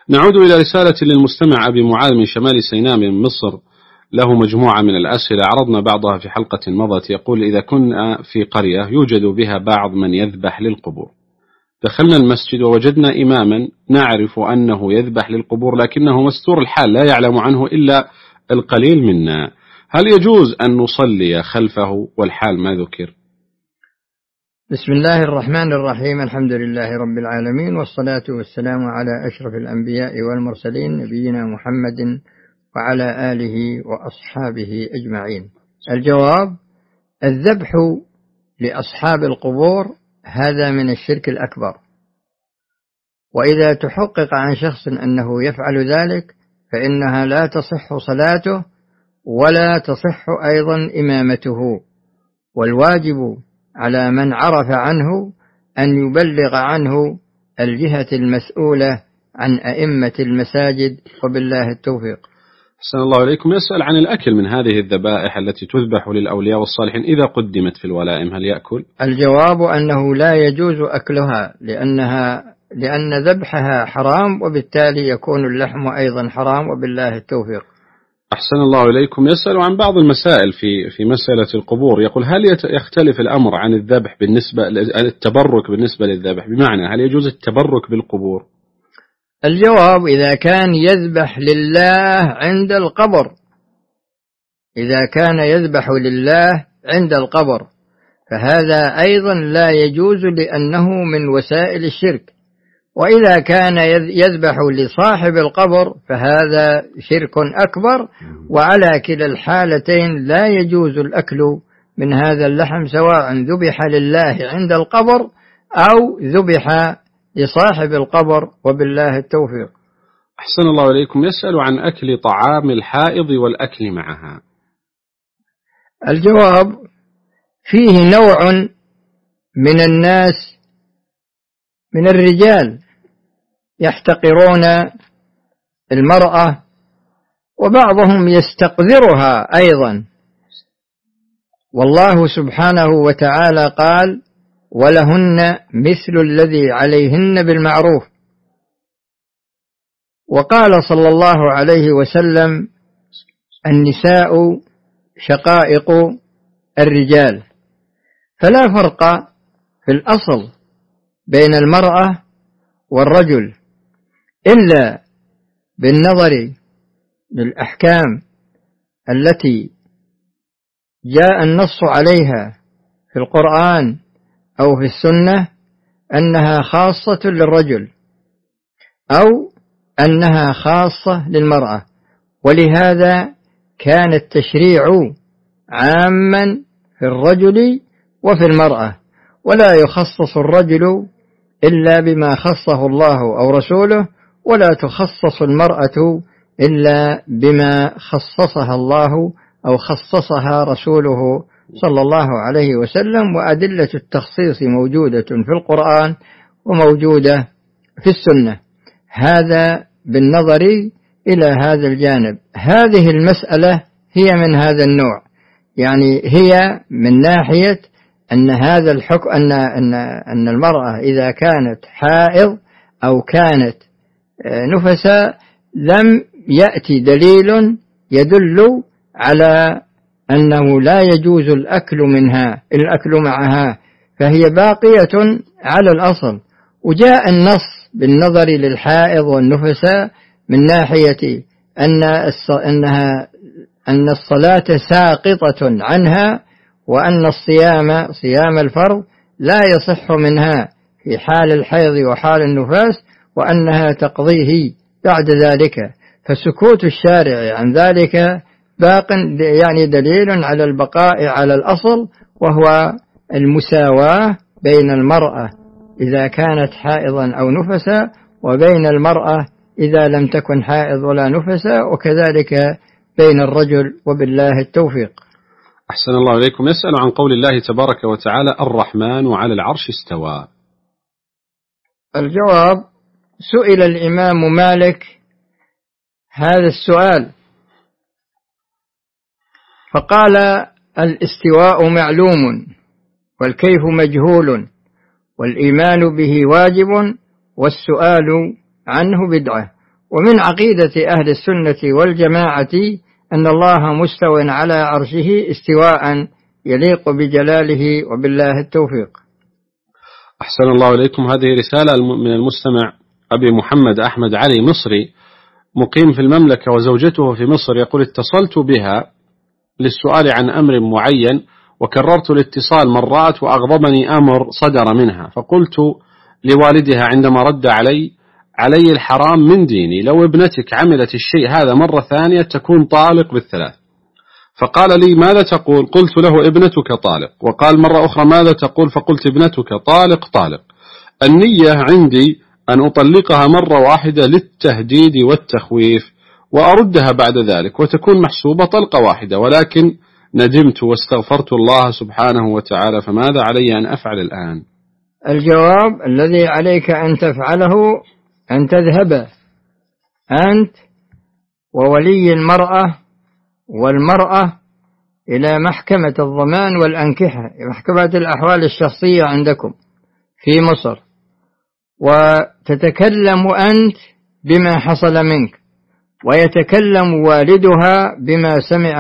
نعود إلى رسالة للمستمع أبي معاذ من شمال سيناء من مصر، له مجموعة من الأسئلة عرضنا بعضها في حلقة مضت. يقول: إذا كنا في قرية يوجد بها بعض من يذبح للقبور، دخلنا المسجد ووجدنا إماما نعرف أنه يذبح للقبور لكنه مستور الحال لا يعلم عنه إلا القليل منا، هل يجوز أن نصلي خلفه والحال ما ذكر؟ بسم الله الرحمن الرحيم، الحمد لله رب العالمين، والصلاة والسلام على أشرف الأنبياء والمرسلين نبينا محمد وعلى آله وأصحابه أجمعين. الجواب: الذبح لأصحاب القبور هذا من الشرك الأكبر، وإذا تحقق عن شخص أنه يفعل ذلك فإنها لا تصح صلاته ولا تصح أيضا إمامته، والواجب على من عرف عنه أن يبلغ عنه الجهة المسؤولة عن أئمة المساجد، وبالله التوفيق. أحسن الله إليكم. يسأل عن الأكل من هذه الذبائح التي تذبح للأولياء والصالحين إذا قدمت في الولائم، هل يأكل؟ الجواب أنه لا يجوز أكلها، لأن ذبحها حرام، وبالتالي يكون اللحم أيضا حرام، وبالله التوفيق. أحسن الله إليكم. يسأل عن بعض المسائل في مسألة القبور، يقول: هل يختلف الأمر عن الذبح بالنسبة التبرك بالنسبة للذبح؟ بمعنى هل يجوز التبرك بالقبور؟ الجواب: إذا كان يذبح لله عند القبر، إذا كان يذبح لله عند القبر فهذا أيضا لا يجوز، لأنه من وسائل الشرك. وإذا كان يذبح لصاحب القبر فهذا شرك أكبر، وعلى كلا الحالتين لا يجوز الأكل من هذا اللحم، سواء ذبح لله عند القبر أو ذبح لصاحب القبر، وبالله التوفيق. أحسن الله إليكم. يسأل عن أكل طعام الحائض والأكل معها. الجواب: فيه نوع من الناس من الرجال يحتقرون المرأة، وبعضهم يستقذرها أيضا، والله سبحانه وتعالى قال: ولهن مثل الذي عليهن بالمعروف. وقال صلى الله عليه وسلم: النساء شقائق الرجال. فلا فرق في الأصل بين المرأة والرجل إلا بالنظر للأحكام التي جاء النص عليها في القرآن أو في السنة، أنها خاصة للرجل أو أنها خاصة للمرأة، ولهذا كان التشريع عاما في الرجل وفي المرأة، ولا يخصص الرجل إلا بما خصه الله أو رسوله، ولا تخصص المرأة إلا بما خصصها الله أو خصصها رسوله صلى الله عليه وسلم. وأدلة التخصيص موجودة في القرآن وموجودة في السنة. هذا بالنظر إلى هذا الجانب. هذه المسألة هي من هذا النوع، يعني هي من ناحية أن هذا الحكم أن المرأة إذا كانت حائض أو كانت نفسا لم يأتي دليل يدل على أنه لا يجوز الأكل معها، فهي باقية على الأصل. وجاء النص بالنظر للحائض والنفساء من ناحية أن الصلاة ساقطة عنها، وأن صيام الفرض لا يصح منها في حال الحيض وحال النفاس، وأنها تقضيه بعد ذلك. فسكوت الشارع عن ذلك باق، يعني دليل على البقاء على الأصل، وهو المساواة بين المرأة إذا كانت حائضا أو نفسا، وبين المرأة إذا لم تكن حائض ولا نفسا، وكذلك بين الرجل، وبالله التوفيق. أحسن الله إليكم. يسأل عن قول الله تبارك وتعالى: الرحمن على العرش استوى. الجواب: سئل الإمام مالك هذا السؤال فقال: الاستواء معلوم، والكيف مجهول، والإيمان به واجب، والسؤال عنه بدعة. ومن عقيدة أهل السنة والجماعة أن الله مستو على عرشه استواء يليق بجلاله، وبالله التوفيق. أحسن الله إليكم. هذه رسالة من المستمع أبي محمد أحمد علي مصري مقيم في المملكة وزوجته في مصر، يقول: اتصلت بها للسؤال عن أمر معين وكررت الاتصال مرات وأغضبني أمر صدر منها، فقلت لوالدها عندما رد علي الحرام من ديني، لو ابنتك عملت الشيء هذا مرة ثانية تكون طالق بالثلاث. فقال لي: ماذا تقول؟ قلت له: ابنتك طالق. وقال مرة أخرى: ماذا تقول؟ فقلت: ابنتك طالق. النية عندي أن أطلقها مرة واحدة للتهديد والتخويف وأردها بعد ذلك وتكون محسوبة طلقة واحدة، ولكن ندمت واستغفرت الله سبحانه وتعالى، فماذا علي أن أفعل الآن؟ الجواب: الذي عليك أن تفعله أن تذهب أنت وولي المرأة والمرأة إلى محكمة الضمان والأنكحة، محكمة الأحوال الشخصية عندكم في مصر، وتتكلم أنت بما حصل منك، ويتكلم والدها بما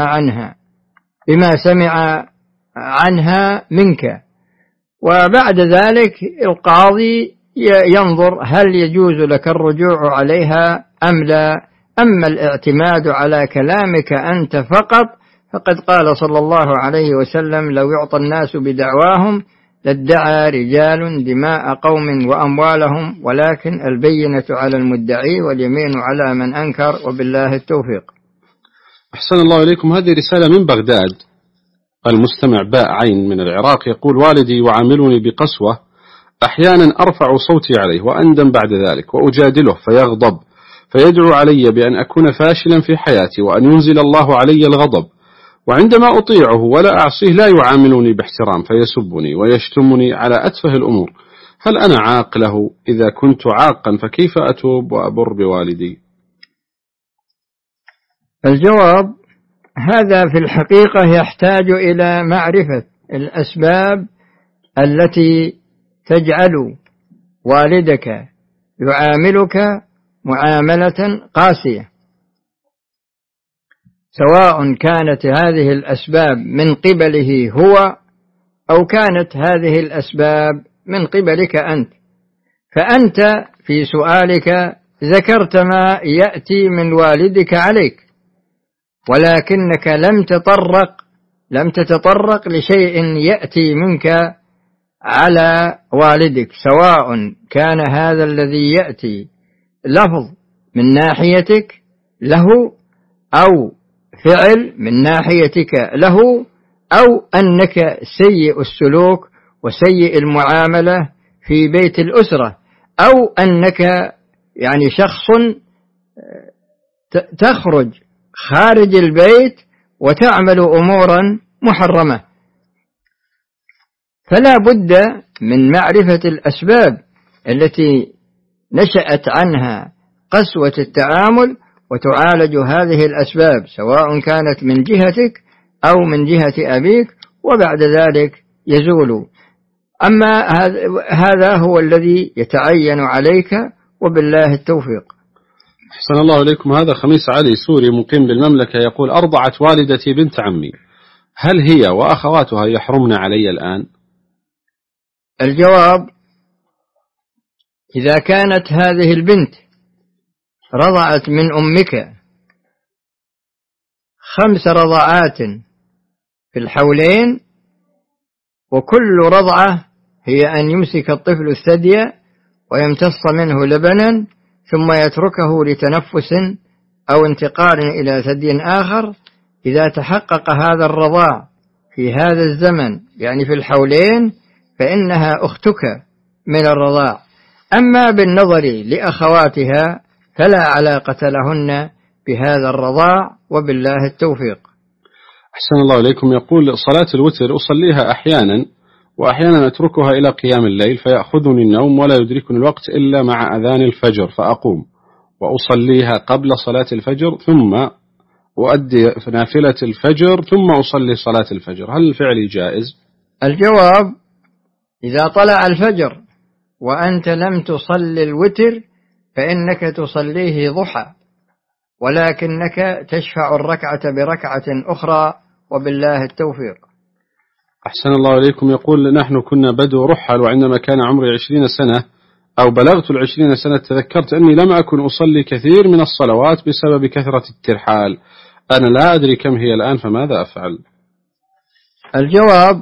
سمع عنها منك، وبعد ذلك القاضي ينظر هل يجوز لك الرجوع عليها أم لا. أما الاعتماد على كلامك أنت فقد قال صلى الله عليه وسلم: لو يعطى الناس بدعواهم لادعى رجال دماء قوم وأموالهم، ولكن البينة على المدعي واليمين على من أنكر، وبالله التوفيق. أحسن الله إليكم. هذه رسالة من بغداد، المستمع باء عين من العراق، يقول: والدي يعاملني بقسوة، أحيانا أرفع صوتي عليه وأندم بعد ذلك وأجادله فيغضب، فيدعو علي بأن أكون فاشلا في حياتي وأن ينزل الله علي الغضب، وعندما أطيعه ولا أعصيه لا يعاملني باحترام فيسبني ويشتمني على أتفه الأمور. هل أنا عاق له؟ إذا كنت عاقا فكيف أتوب وأبر بوالدي؟ الجواب: هذا في الحقيقة يحتاج إلى معرفة الأسباب التي تجعل والدك يعاملك معاملة قاسية، سواء كانت هذه الأسباب من قبله هو أو كانت هذه الأسباب من قبلك أنت. فأنت في سؤالك ذكرت ما يأتي من والدك عليك، ولكنك لم تتطرق لشيء يأتي منك على والدك، سواء كان هذا الذي يأتي لفظ من ناحيتك له، أو فعل من ناحيتك له، أو أنك سيء السلوك وسيء المعاملة في بيت الأسرة، أو أنك يعني شخص تخرج خارج البيت وتعمل أمورا محرمة. فلا بد من معرفة الأسباب التي نشأت عنها قسوة التعامل، وتعالج هذه الأسباب سواء كانت من جهتك أو من جهة أبيك، وبعد ذلك يزول. أما هذا هو الذي يتعين عليك، وبالله التوفيق. أحسن الله إليكم. هذا خميس علي سوري مقيم بالمملكة، يقول: أرضعت والدتي بنت عمي، هل هي وأخواتها يحرمن علي الآن؟ الجواب: إذا كانت هذه البنت رضعت من أمك 5 رضعات في الحولين، وكل رضعة هي أن يمسك الطفل الثدي ويمتص منه لبنا ثم يتركه لتنفس أو انتقال إلى ثدي آخر، إذا تحقق هذا الرضاع في هذا الزمن يعني في الحولين فإنها أختك من الرضاع. أما بالنظر لأخواتها فلا علاقة لهن بهذا الرضاع، وبالله التوفيق. أحسن الله إليكم. يقول: صلاة الوتر أصليها أحيانا وأحيانا أتركها إلى قيام الليل فيأخذني النوم ولا يدركني الوقت إلا مع أذان الفجر، فأقوم وأصليها قبل صلاة الفجر ثم أؤدي نافلة الفجر ثم أصلي صلاة الفجر، هل الفعل جائز؟ الجواب: إذا طلع الفجر وأنت لم تصلي الوتر فإنك تصليه ضحى، ولكنك تشفع الركعة بركعة أخرى، وبالله التوفيق. أحسن الله إليكم. يقول: نحن كنا بدو رحل، وعندما كان عمري 20 سنة أو بلغت 20 سنة تذكرت أني لم أكن أصلي كثير من الصلوات بسبب كثرة الترحال. أنا لا أدري كم هي الآن، فماذا أفعل؟ الجواب: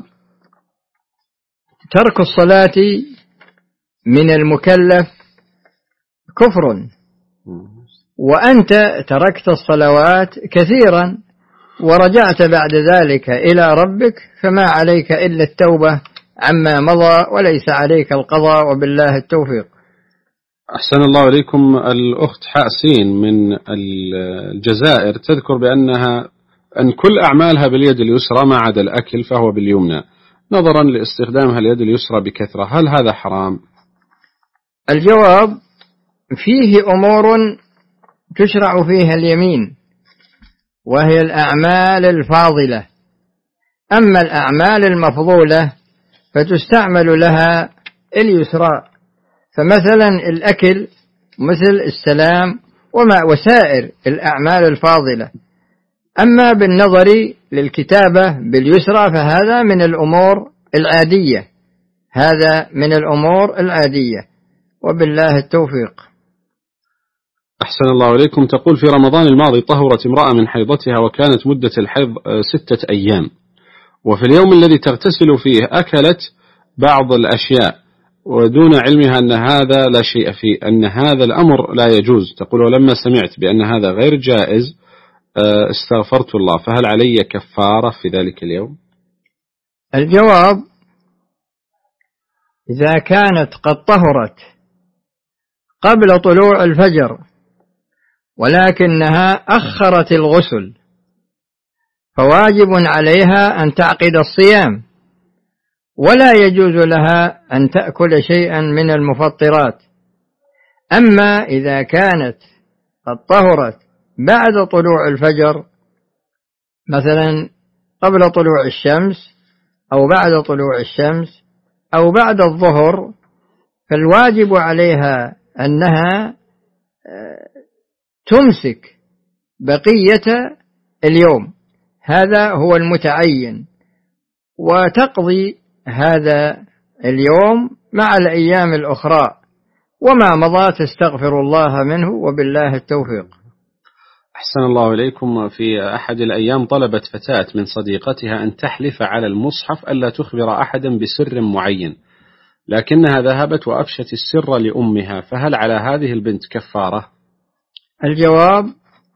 ترك الصلاة من المكلف كفر، وأنت تركت الصلوات كثيرا ورجعت بعد ذلك إلى ربك، فما عليك إلا التوبة عما مضى، وليس عليك القضاء، وبالله التوفيق. أحسن الله إليكم. الأخت حاسين من الجزائر تذكر أن كل أعمالها باليد اليسرى ما عدا الأكل فهو باليمنى، نظرا لاستخدامها اليد اليسرى بكثرة. هل هذا حرام؟ الجواب: فيه أمور تشرع فيها اليمين، وهي الأعمال الفاضلة. أما الأعمال المفضولة فتستعمل لها اليسرى، فمثلا الأكل مثل السلام وسائر الأعمال الفاضلة. أما بالنظر للكتابة باليسرى فهذا من الأمور العادية، هذا من الأمور العادية، وبالله التوفيق. أحسن الله إليكم. تقول: في رمضان الماضي طهرت امرأة من حيضتها، وكانت مدة الحيض 6 أيام، وفي اليوم الذي تغتسل فيه أكلت بعض الأشياء ودون علمها أن هذا لا شيء فيه، أن هذا الأمر لا يجوز. تقول: ولما سمعت بأن هذا غير جائز استغفرت الله، فهل علي كفارة في ذلك اليوم؟ الجواب: إذا كانت قد طهرت قبل طلوع الفجر ولكنها أخرت الغسل فواجب عليها أن تعقد الصيام، ولا يجوز لها أن تأكل شيئا من المفطرات. أما إذا كانت قد طهرت بعد طلوع الفجر، مثلا قبل طلوع الشمس أو بعد طلوع الشمس أو بعد الظهر، فالواجب عليها أنها تمسك بقية اليوم، هذا هو المتعين، وتقضي هذا اليوم مع الأيام الأخرى، وما مضى تستغفر الله منه، وبالله التوفيق. أحسن الله إليكم. في أحد الأيام طلبت فتاة من صديقتها أن تحلف على المصحف ألا تخبر أحدا بسر معين، لكنها ذهبت وأفشت السر لأمها، فهل على هذه البنت كفارة؟ الجواب: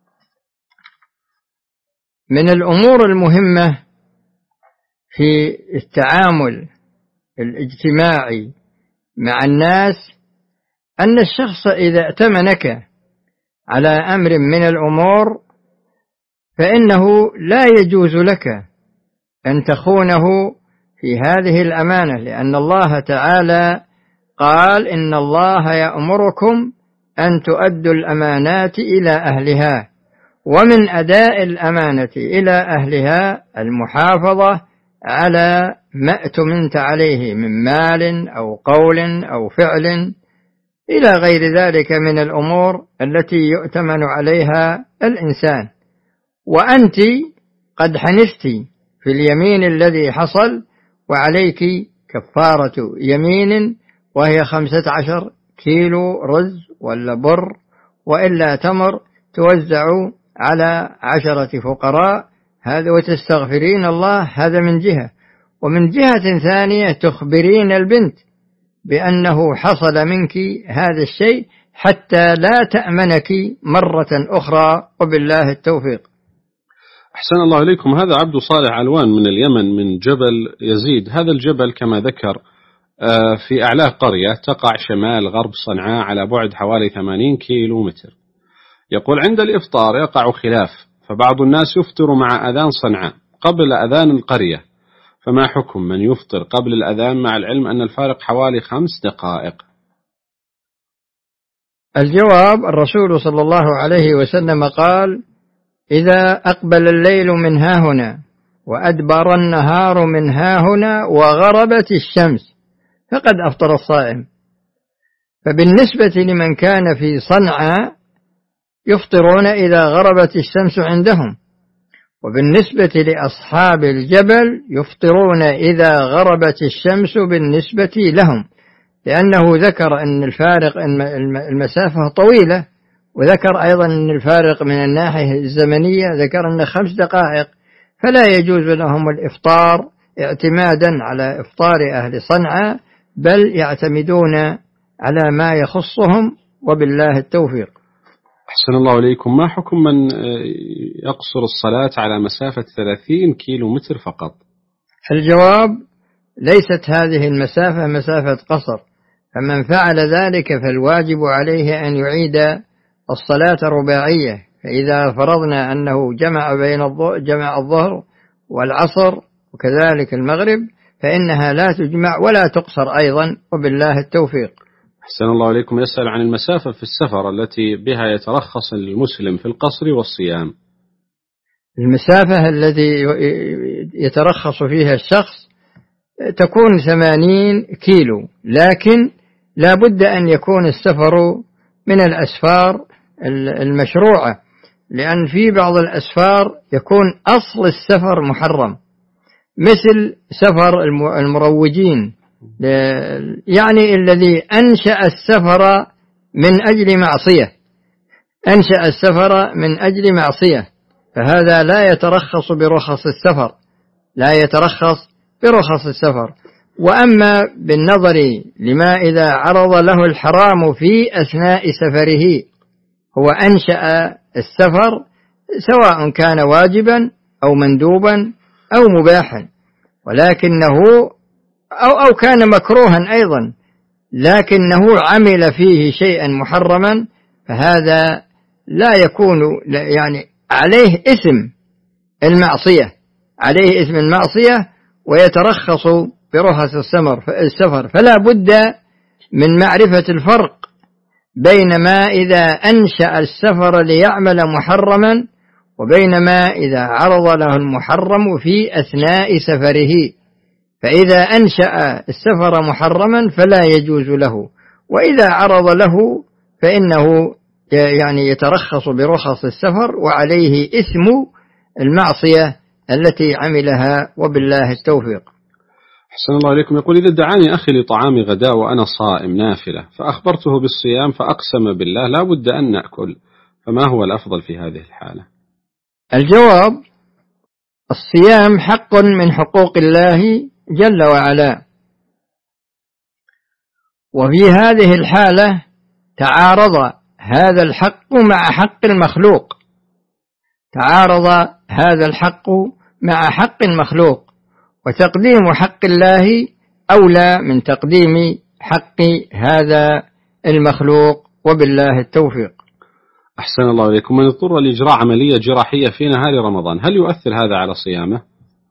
من الأمور المهمة في التعامل الاجتماعي مع الناس أن الشخص إذا ائتمنك على أمر من الأمور فإنه لا يجوز لك أن تخونه في هذه الأمانة، لأن الله تعالى قال: إن الله يأمركم أن تؤدوا الأمانات إلى أهلها، ومن أداء الأمانة إلى أهلها المحافظة على ما اؤتمنت عليه من مال أو قول أو فعل إلى غير ذلك من الأمور التي يؤتمن عليها الإنسان. وأنت قد حنثت في اليمين الذي حصل، وعليك كفارة يمين، وهي 15 كيلو رز ولا بر وإلا تمر توزع على 10 فقراء، هذا وتستغفرين الله، هذا من جهة. ومن جهة ثانية تخبرين البنت بأنه حصل منك هذا الشيء حتى لا تأمنك مرة أخرى، وبالله التوفيق. أحسن الله إليكم. هذا عبد صالح علوان من اليمن، من جبل يزيد. هذا الجبل كما ذكر في أعلاه قرية تقع شمال غرب صنعاء على بعد حوالي 80 كيلو متر. يقول: عند الإفطار يقع خلاف، فبعض الناس يفطر مع أذان صنعاء قبل أذان القرية، فما حكم من يفطر قبل الأذان مع العلم أن الفارق حوالي 5 دقائق؟ الجواب: الرسول صلى الله عليه وسلم قال: إذا أقبل الليل من هاهنا وأدبر النهار من هاهنا وغربت الشمس فقد أفطر الصائم. فبالنسبة لمن كان في صنعاء يفطرون إذا غربت الشمس عندهم، وبالنسبة لأصحاب الجبل يفطرون إذا غربت الشمس بالنسبة لهم، لأنه ذكر أن الفارق المسافة طويلة، وذكر أيضا أن الفارق من الناحية الزمنية ذكر أن 5 دقائق، فلا يجوز لهم الإفطار اعتمادا على إفطار أهل صنعاء، بل يعتمدون على ما يخصهم، وبالله التوفيق. أحسن الله إليكم. ما حكم من يقصر الصلاة على مسافة 30 كيلو متر فقط؟ الجواب: ليست هذه المسافة مسافة قصر، فمن فعل ذلك فالواجب عليه أن يعيد الصلاة رباعية. فإذا فرضنا أنه جمع الظهر والعصر وكذلك المغرب، فإنها لا تجمع ولا تقصر أيضا، وبالله التوفيق. أحسن الله إليكم. يسأل عن المسافة في السفر التي بها يترخص المسلم في القصر والصيام. المسافة التي يترخص فيها الشخص تكون 80 كيلو، لكن لا بد أن يكون السفر من الأسفار المشروعة، لأن في بعض الأسفار يكون أصل السفر محرم، مثل سفر المروجين، يعني الذي أنشأ السفر من أجل معصية، أنشأ السفر من أجل معصية، فهذا لا يترخص برخص السفر، لا يترخص برخص السفر. وأما بالنظر لما إذا عرض له الحرام في أثناء سفره، هو أنشأ السفر سواء كان واجبا أو مندوبا أو مباحا، ولكنه أو كان مكروها أيضا، لكنه عمل فيه شيئا محرما، فهذا لا يكون يعني عليه اسم المعصية، عليه اسم المعصية، ويترخص برخص السفر. فلا بد من معرفة الفرق بين ما إذا أنشأ السفر ليعمل محرما، وبين ما إذا عرض له المحرم في أثناء سفره. فإذا أنشأ السفر محرما فلا يجوز له، وإذا عرض له فإنه يعني يترخص برخص السفر، وعليه إثم المعصية التي عملها، وبالله التوفيق. أحسن الله إليكم. يقول: إذا دعاني أخي لطعام غداء وأنا صائم نافلة، فأخبرته بالصيام فأقسم بالله لا بد أن نأكل، فما هو الأفضل في هذه الحالة؟ الجواب: الصيام حق من حقوق الله جل وعلا، وفي هذه الحالة تعارض هذا الحق مع حق المخلوق، تعارض هذا الحق مع حق المخلوق، وتقديم حق الله أولى من تقديم حق هذا المخلوق، وبالله التوفيق. أحسن الله إليكم. من اضطر لإجراء عملية جراحية في نهار رمضان، هل يؤثر هذا على صيامه؟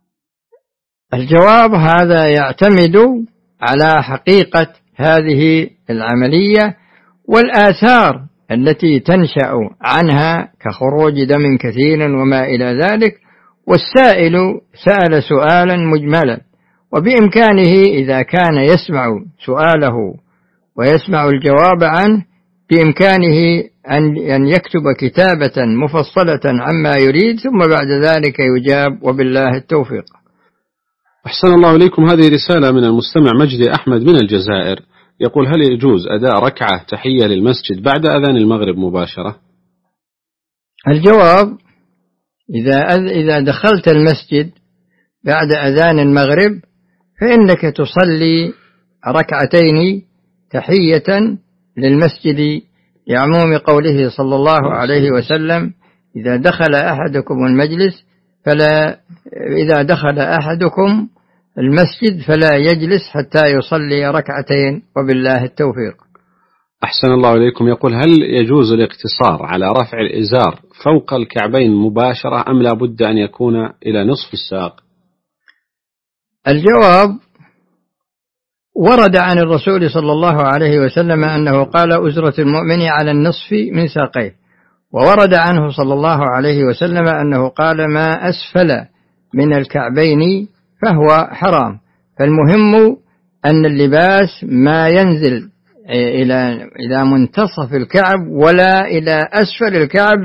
الجواب: هذا يعتمد على حقيقة هذه العملية والآثار التي تنشأ عنها كخروج دم كثير وما إلى ذلك، والسائل سأل سؤالا مجملا، وبإمكانه إذا كان يسمع سؤاله ويسمع الجواب عنه بإمكانه أن يكتب كتابة مفصلة عما يريد، ثم بعد ذلك يجاب، وبالله التوفيق. أحسن الله إليكم. هذه رسالة من المستمع مجدي أحمد من الجزائر، يقول: هل يجوز أداء ركعة تحية للمسجد بعد أذان المغرب مباشرة؟ الجواب: إذا دخلت المسجد بعد أذان المغرب فإنك تصلي ركعتين تحية للمسجد، لعموم قوله صلى الله عليه وسلم: إذا دخل أحدكم المجلس إذا دخل أحدكم المسجد فلا يجلس حتى يصلي ركعتين، وبالله التوفيق. أحسن الله إليكم. يقول: هل يجوز الاقتصار على رفع الإزار فوق الكعبين مباشرة، أم لا بد أن يكون إلى نصف الساق؟ الجواب: ورد عن الرسول صلى الله عليه وسلم أنه قال: أزرة المؤمن على النصف من ساقيه، وورد عنه صلى الله عليه وسلم أنه قال: ما أسفل من الكعبين فهو حرام. فالمهم أن اللباس ما ينزل إلى منتصف الكعب ولا إلى أسفل الكعب،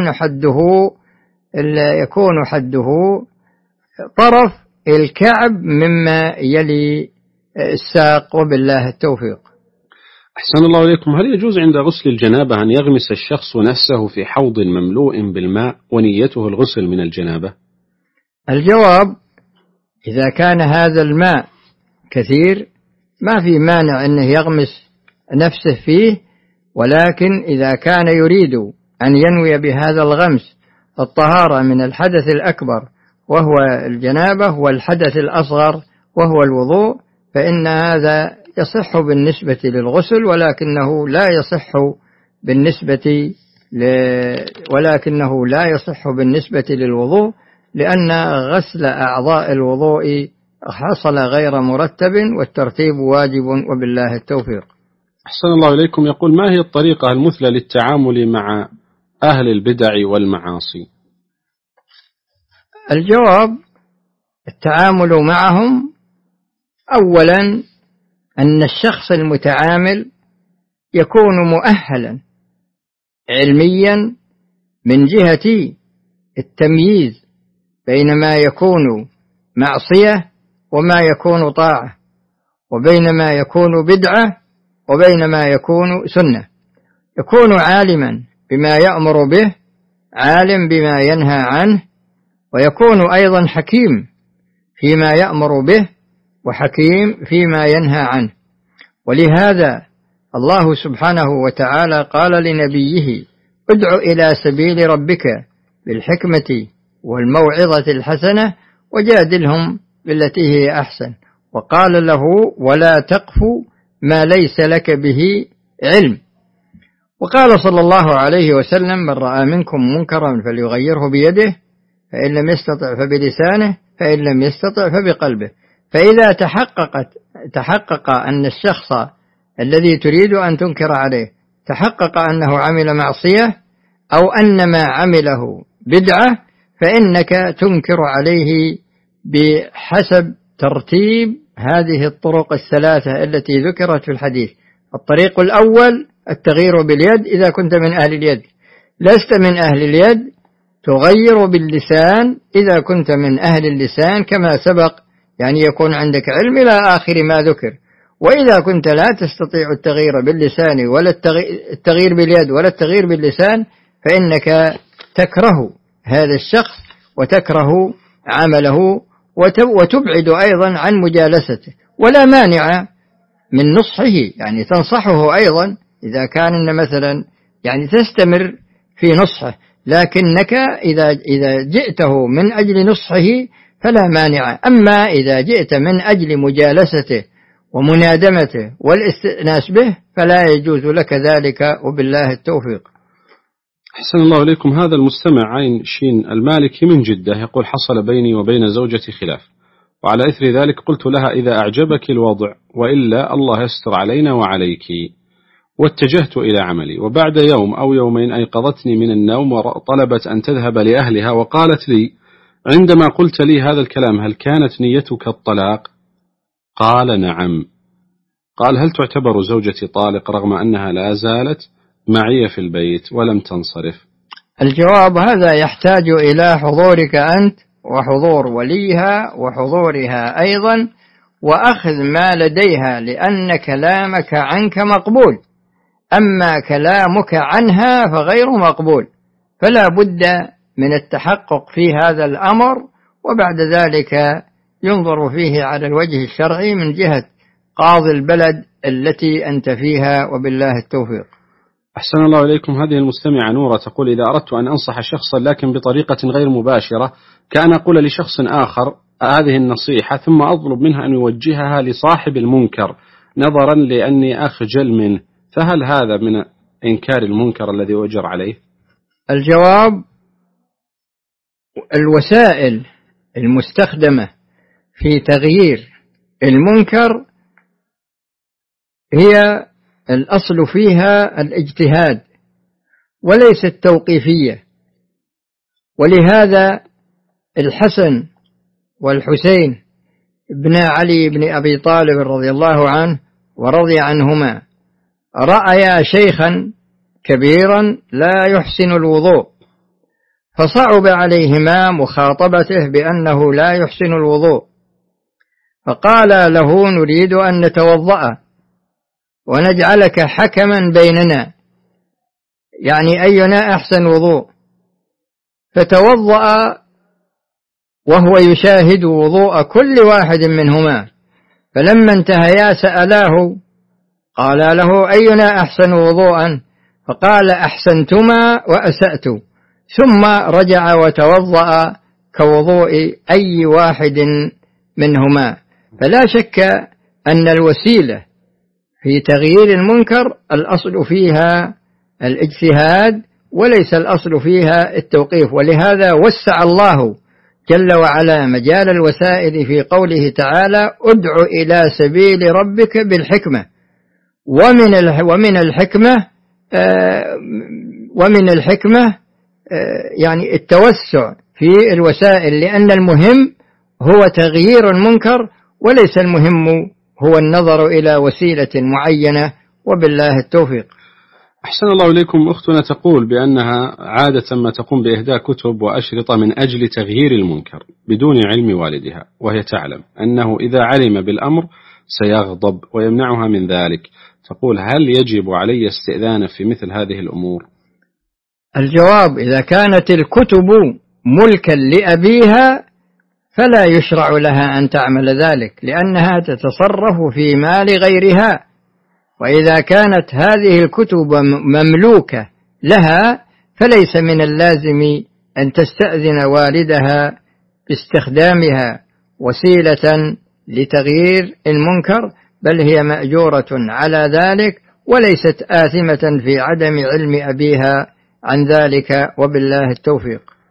يكون حده طرف الكعب مما يلي الساق، وبالله التوفيق. أحسن الله إليكم. هل يجوز عند غسل الجنابة أن يغمس الشخص نفسه في حوض مملوء بالماء ونيته الغسل من الجنابة؟ الجواب: إذا كان هذا الماء كثير ما في مانع أنه يغمس نفسه فيه، ولكن إذا كان يريد أن ينوي بهذا الغمس الطهارة من الحدث الأكبر وهو الجنابة والحدث الأصغر وهو الوضوء، فإن هذا يصح بالنسبة للغسل، ولكنه لا يصح بالنسبة للوضوء، لأن غسل أعضاء الوضوء حصل غير مرتب، والترتيب واجب، وبالله التوفيق. أحسن الله إليكم. يقول: ما هي الطريقة المثلى للتعامل مع أهل البدع والمعاصي؟ الجواب: التعامل معهم أولا أن الشخص المتعامل يكون مؤهلا علميا من جهة التمييز بين ما يكون معصية وما يكون طاعة، وبين ما يكون بدعة وبين ما يكون سنة. يكون عالما بما يأمر به، عالم بما ينهى عنه، ويكون أيضا حكيم فيما يأمر به وحكيم فيما ينهى عنه. ولهذا الله سبحانه وتعالى قال لنبيه: ادع إلى سبيل ربك بالحكمة والموعظة الحسنة وجادلهم بالتي هي أحسن. وقال له: ولا تقف ما ليس لك به علم. وقال صلى الله عليه وسلم: من رأى منكم منكرا فليغيره بيده، فإن لم يستطع فبلسانه، فإن لم يستطع فبقلبه. فإذا تحقق أن الشخص الذي تريد أن تنكر عليه تحقق أنه عمل معصية أو أن ما عمله بدعة، فإنك تنكر عليه بحسب ترتيب هذه الطرق الثلاثة التي ذكرت في الحديث. الطريق الأول التغيير باليد، إذا كنت من أهل اليد. لست من أهل اليد تغير باللسان إذا كنت من أهل اللسان كما سبق، يعني يكون عندك علم إلى آخر ما ذكر. وإذا كنت لا تستطيع التغيير باللسان ولا التغيير باليد ولا التغيير باللسان، فإنك تكره هذا الشخص وتكره عمله وتبعد أيضا عن مجالسته. ولا مانع من نصحه، يعني تنصحه أيضا إذا كان مثلا يعني تستمر في نصحه، لكنك إذا جئته من أجل نصحه فلا مانع. أما إذا جئت من أجل مجالسته ومنادمته والاستئناس به فلا يجوز لك ذلك، وبالله التوفيق. أحسن الله إليكم. هذا المستمع عين شين المالكي من جدة يقول: حصل بيني وبين زوجتي خلاف، وعلى إثر ذلك قلت لها: إذا أعجبك الوضع وإلا الله يستر علينا وعليك، واتجهت إلى عملي. وبعد يوم أو يومين أيقظتني من النوم وطلبت أن تذهب لأهلها، وقالت لي عندما قلت لي هذا الكلام: هل كانت نيتك الطلاق؟ قال: نعم. قال: هل تعتبر زوجتي طالق رغم أنها لا زالت معي في البيت ولم تنصرف؟ الجواب: هذا يحتاج إلى حضورك أنت وحضور وليها وحضورها أيضا، وأخذ ما لديها، لأن كلامك عنك مقبول، أما كلامك عنها فغير مقبول. فلا بد من التحقق في هذا الأمر، وبعد ذلك ينظر فيه على الوجه الشرعي من جهة قاضي البلد التي أنت فيها، وبالله التوفيق. أحسن الله إليكم. هذه المستمعة نورة تقول: إذا أردت أن أنصح شخصا لكن بطريقة غير مباشرة، كأن أقول لشخص آخر هذه النصيحة ثم أطلب منها أن يوجهها لصاحب المنكر نظرا لأني أخجل منه، فهل هذا من إنكار المنكر الذي أجر عليه؟ الجواب: الوسائل المستخدمة في تغيير المنكر هي الأصل فيها الاجتهاد وليست توقيفية. ولهذا الحسن والحسين ابن علي بن أبي طالب رضي الله عنه ورضي عنهما رأيا شيخا كبيرا لا يحسن الوضوء، فصعب عليهما مخاطبته بأنه لا يحسن الوضوء، فقال له: نريد أن نتوضأ ونجعلك حكما بيننا، يعني أينا أحسن وضوء. فتوضأ وهو يشاهد وضوء كل واحد منهما، فلما انتهيا سألاه قال له: أينا أحسن وضوءا؟ فقال: أحسنتما وأسأت. ثم رجع وتوضأ كوضوء أي واحد منهما. فلا شك أن الوسيلة في تغيير المنكر الأصل فيها الاجتهاد وليس الأصل فيها التوقيف، ولهذا وسع الله جل وعلا مجال الوسائل في قوله تعالى: ادع إلى سبيل ربك بالحكمة. ومن الحكمة يعني التوسع في الوسائل، لأن المهم هو تغيير المنكر وليس المهم هو النظر إلى وسيلة معينة، وبالله التوفيق. أحسن الله إليكم. أختنا تقول بأنها عادة ما تقوم بإهداء كتب وأشرطة من أجل تغيير المنكر بدون علم والدها، وهي تعلم أنه إذا علم بالأمر سيغضب ويمنعها من ذلك. تقول: هل يجب علي استئذانه في مثل هذه الأمور؟ الجواب: إذا كانت الكتب ملكا لأبيها فلا يشرع لها أن تعمل ذلك، لأنها تتصرف في مال غيرها. وإذا كانت هذه الكتب مملوكة لها فليس من اللازم أن تستأذن والدها باستخدامها وسيلة لتغيير المنكر، بل هي مأجورة على ذلك وليست آثمة في عدم علم أبيها عن ذلك، وبالله التوفيق.